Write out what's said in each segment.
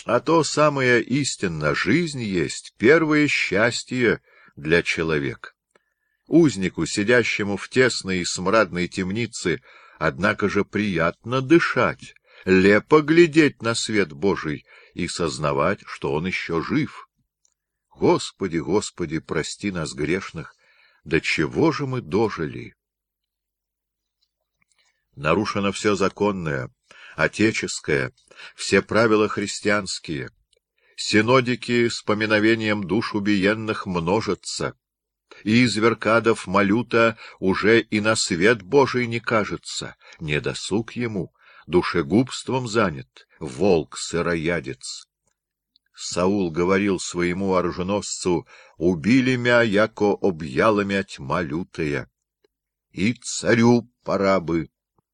А то самое истинно, жизнь есть первое счастье для человека. Узнику, сидящему в тесной и смрадной темнице, однако же приятно дышать, лепо глядеть на свет Божий и сознавать, что он еще жив. Господи, Господи, прости нас, грешных, до чего же мы дожили? Нарушено все законное, отеческое, все правила христианские. Синодики с поминовением душ убиенных множатся. И изверкадов малюта уже и на свет Божий не кажется, не досуг ему, душегубством занят, волк-сыроядец. Саул говорил своему оруженосцу: «Убили мя, яко объяла мя тьма лютая, и царю пора бы».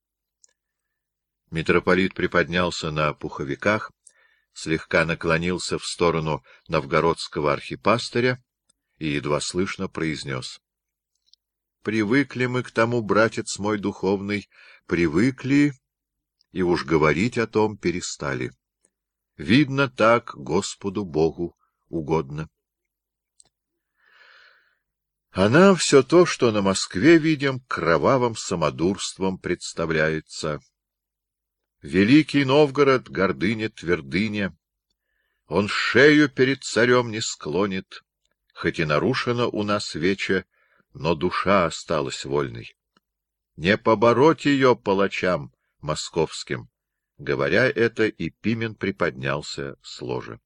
Митрополит приподнялся на пуховиках, слегка наклонился в сторону новгородского архипастыря и едва слышно произнес: «Привыкли мы к тому, братец мой духовный, привыкли, и уж говорить о том перестали. Видно, так Господу Богу угодно. А нам все то, что на Москве видим, кровавым самодурством представляется. Великий Новгород — гордыня, твердыня. Он шею перед царем не склонит, хоть и нарушено у нас вече, но душа осталась вольной. Не побороть ее палачам московским». Говоря это, и Пимен приподнялся с ложа.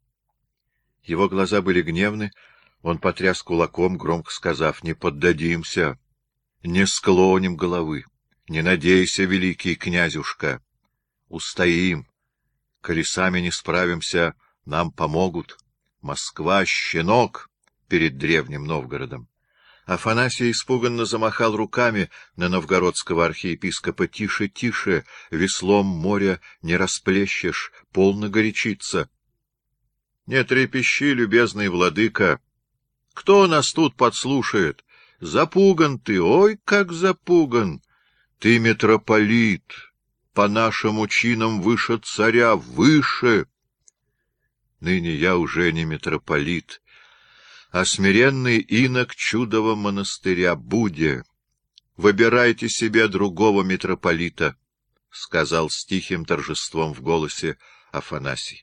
Его глаза были гневны, он потряс кулаком, громко сказав: «Не поддадимся, не склоним головы, не надейся, великий князюшка, устоим, коли сами не справимся, нам помогут. Москва — щенок перед древним Новгородом». Афанасий испуганно замахал руками на новгородского архиепископа: «Тише, тише, веслом моря не расплещешь, полно горячиться». «Не трепещи, любезный владыка! Кто нас тут подслушает? Запуган ты, ой, как запуган! Ты митрополит, по нашим чинам выше царя, выше!» «Ныне я уже не митрополит, а смиренный инок чудового монастыря Буде. Выбирайте себе другого митрополита», — сказал с тихим торжеством в голосе Афанасий.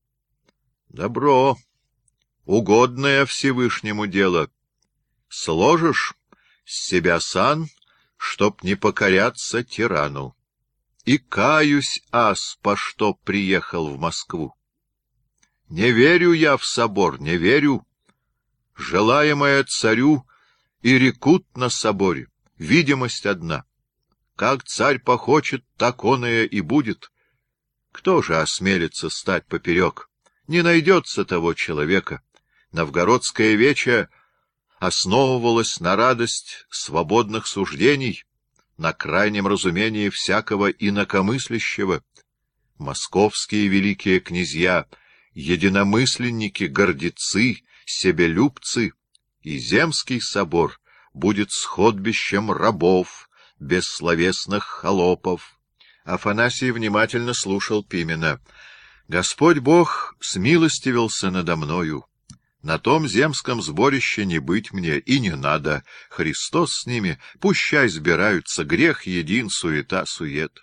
«Добро, угодное Всевышнему дело. Сложишь с себя сан, чтоб не покоряться тирану. И каюсь, ас, по что приехал в Москву. Не верю я в собор, не верю. Желаемое царю и рекут на соборе, видимость одна. Как царь похочет, так оное и будет. Кто же осмелится стать поперек? Не найдется того человека. Новгородское вече основывалось на радость свободных суждений, на крайнем разумении всякого инакомыслящего. Московские великие князья, единомысленники, гордецы, себелюбцы, и Земский собор будет сходбищем рабов, бессловесных холопов. Афанасий внимательно слушал Пимена. «Господь Бог смилостивился надо мною. На том земском сборище не быть мне и не надо. Христос с ними, пущай сбираются, грех един, суета, сует».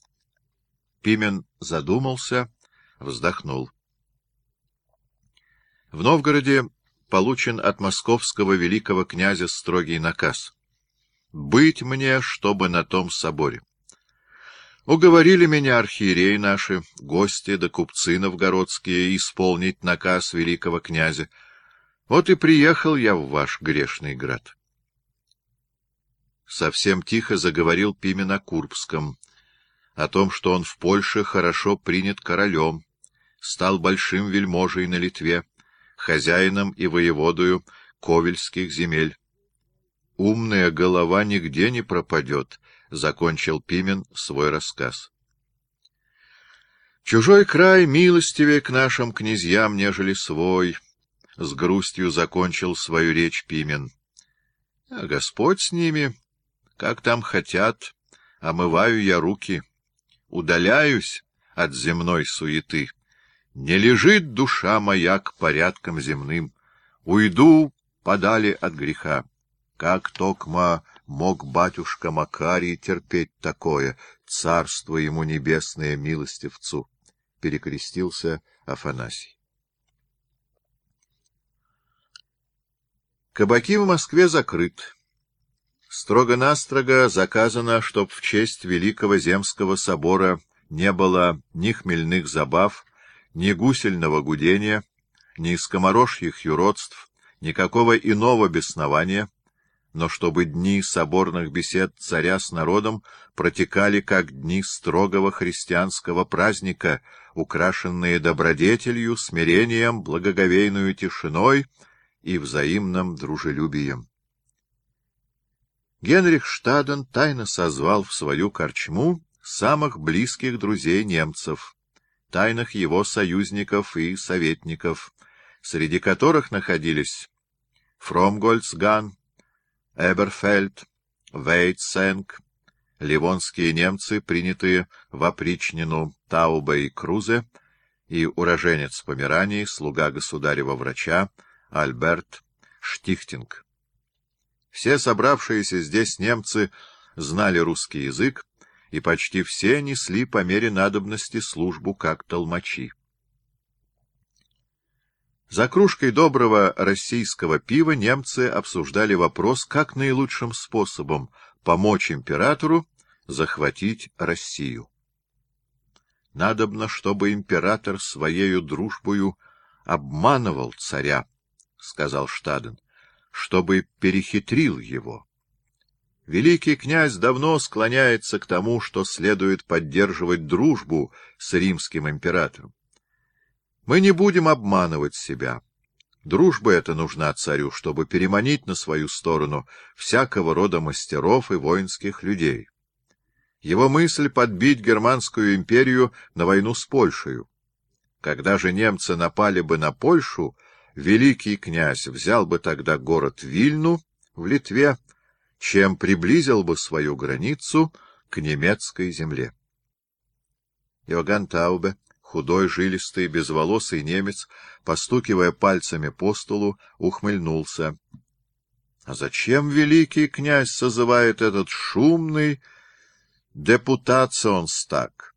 Пимен задумался, вздохнул. В Новгороде получен от московского великого князя строгий наказ: «Быть мне, чтобы на том соборе». Уговорили меня архиереи наши, гости да купцы новгородские, исполнить наказ великого князя. Вот и приехал я в ваш грешный град. Совсем тихо заговорил Пимен о Курбском, о том, что он в Польше хорошо принят королем, стал большим вельможей на Литве, хозяином и воеводою ковельских земель. «Умная голова нигде не пропадет», — закончил Пимен свой рассказ. «Чужой край милостивее к нашим князьям, нежели свой», — с грустью закончил свою речь Пимен. «А Господь с ними, как там хотят, омываю я руки, удаляюсь от земной суеты. Не лежит душа моя к порядкам земным, уйду подали от греха. Как токма мог батюшка Макарий терпеть такое, царство ему небесное милостивцу? Перекрестился Афанасий. Кабаки в Москве закрыты. Строго-настрого заказано, чтоб в честь Великого Земского собора не было ни хмельных забав, ни гусельного гудения, ни скоморожьих юродств, никакого иного беснования, но чтобы дни соборных бесед царя с народом протекали как дни строгого христианского праздника, украшенные добродетелью, смирением, благоговейную тишиной и взаимным дружелюбием. Генрих Штаден тайно созвал в свою корчму самых близких друзей немцев, тайных его союзников и советников, среди которых находились Фромгольцган, Эберфельд, Вейтсенг, ливонские немцы, принятые в опричнину Таубе и Крузе, и уроженец Померании, слуга государева врача Альберт Штихтинг. Все собравшиеся здесь немцы знали русский язык, и почти все несли по мере надобности службу как толмачи. За кружкой доброго российского пива немцы обсуждали вопрос, как наилучшим способом помочь императору захватить Россию. «Надобно, чтобы император своею дружбою обманывал царя», — сказал Штаден, — «чтобы перехитрил его. Великий князь давно склоняется к тому, что следует поддерживать дружбу с римским императором. Мы не будем обманывать себя. Дружба эта нужна царю, чтобы переманить на свою сторону всякого рода мастеров и воинских людей. Его мысль — подбить Германскую империю на войну с Польшей. Когда же немцы напали бы на Польшу, великий князь взял бы тогда город Вильну в Литве, чем приблизил бы свою границу к немецкой земле. Иоганн Таубе, худой, жилистый, безволосый немец, постукивая пальцами по столу, ухмыльнулся. — А зачем великий князь созывает этот шумный депутационстаг?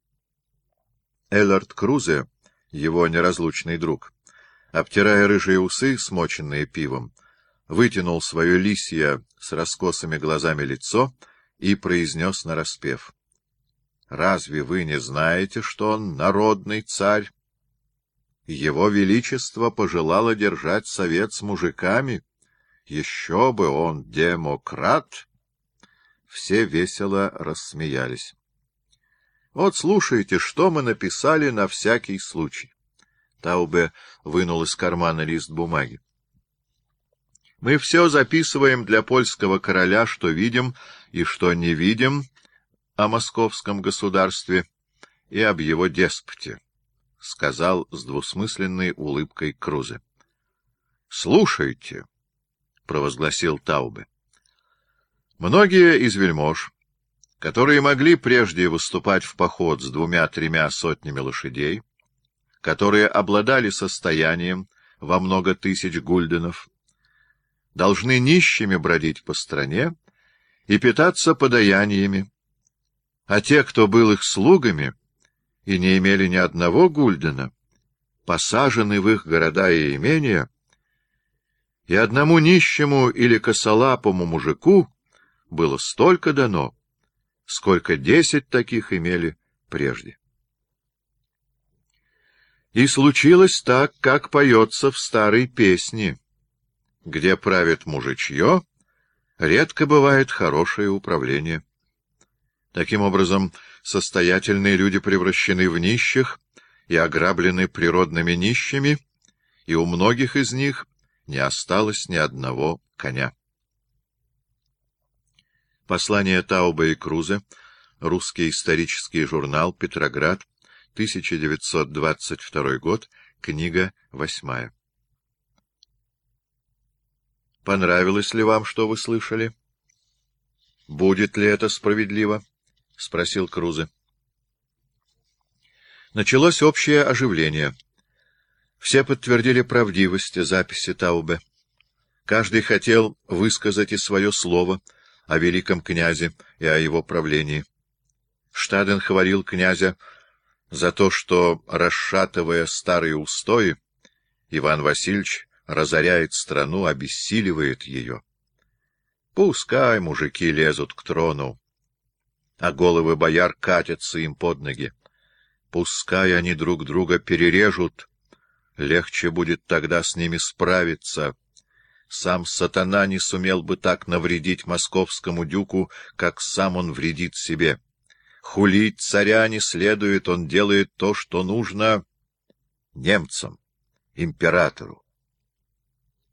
Эллард Крузе, его неразлучный друг, обтирая рыжие усы, смоченные пивом, вытянул свое лисье с раскосыми глазами лицо и произнес нараспев: «Разве вы не знаете, что он народный царь? Его Величество пожелало держать совет с мужиками. Еще бы он демократ!» Все весело рассмеялись. «Вот слушайте, что мы написали на всякий случай». Таубе вынул из кармана лист бумаги. «Мы все записываем для польского короля, что видим и что не видим о московском государстве и об его деспоте», — сказал с двусмысленной улыбкой Крузе. «Слушайте», — провозгласил Таубе. «Многие из вельмож, которые могли прежде выступать в поход с 2-3 сотнями лошадей, которые обладали состоянием во много тысяч гульденов, должны нищими бродить по стране и питаться подаяниями, а те, кто был их слугами и не имели ни одного гульдена, посажены в их города и имения, и одному нищему или косолапому мужику было столько дано, сколько 10 таких имели прежде. И случилось так, как поется в старой песне: где правит мужичье, редко бывает хорошее управление. Таким образом, состоятельные люди превращены в нищих и ограблены природными нищими, и у многих из них не осталось ни одного коня. Послание Таубе и Крузе. Русский исторический журнал. Петроград. 1922 год. Книга 8. Понравилось ли вам, что вы слышали? Будет ли это справедливо? — спросил Крузе. Началось общее оживление. Все подтвердили правдивость записи Таубе. Каждый хотел высказать и свое слово о великом князе и о его правлении. Штаден хвалил князя за то, что, расшатывая старые устои, Иван Васильевич разоряет страну, обессиливает ее. Пускай мужики лезут к трону, а головы бояр катятся им под ноги. Пускай они друг друга перережут, легче будет тогда с ними справиться. Сам сатана не сумел бы так навредить московскому дюку, как сам он вредит себе. Хулить царя не следует, он делает то, что нужно немцам, императору.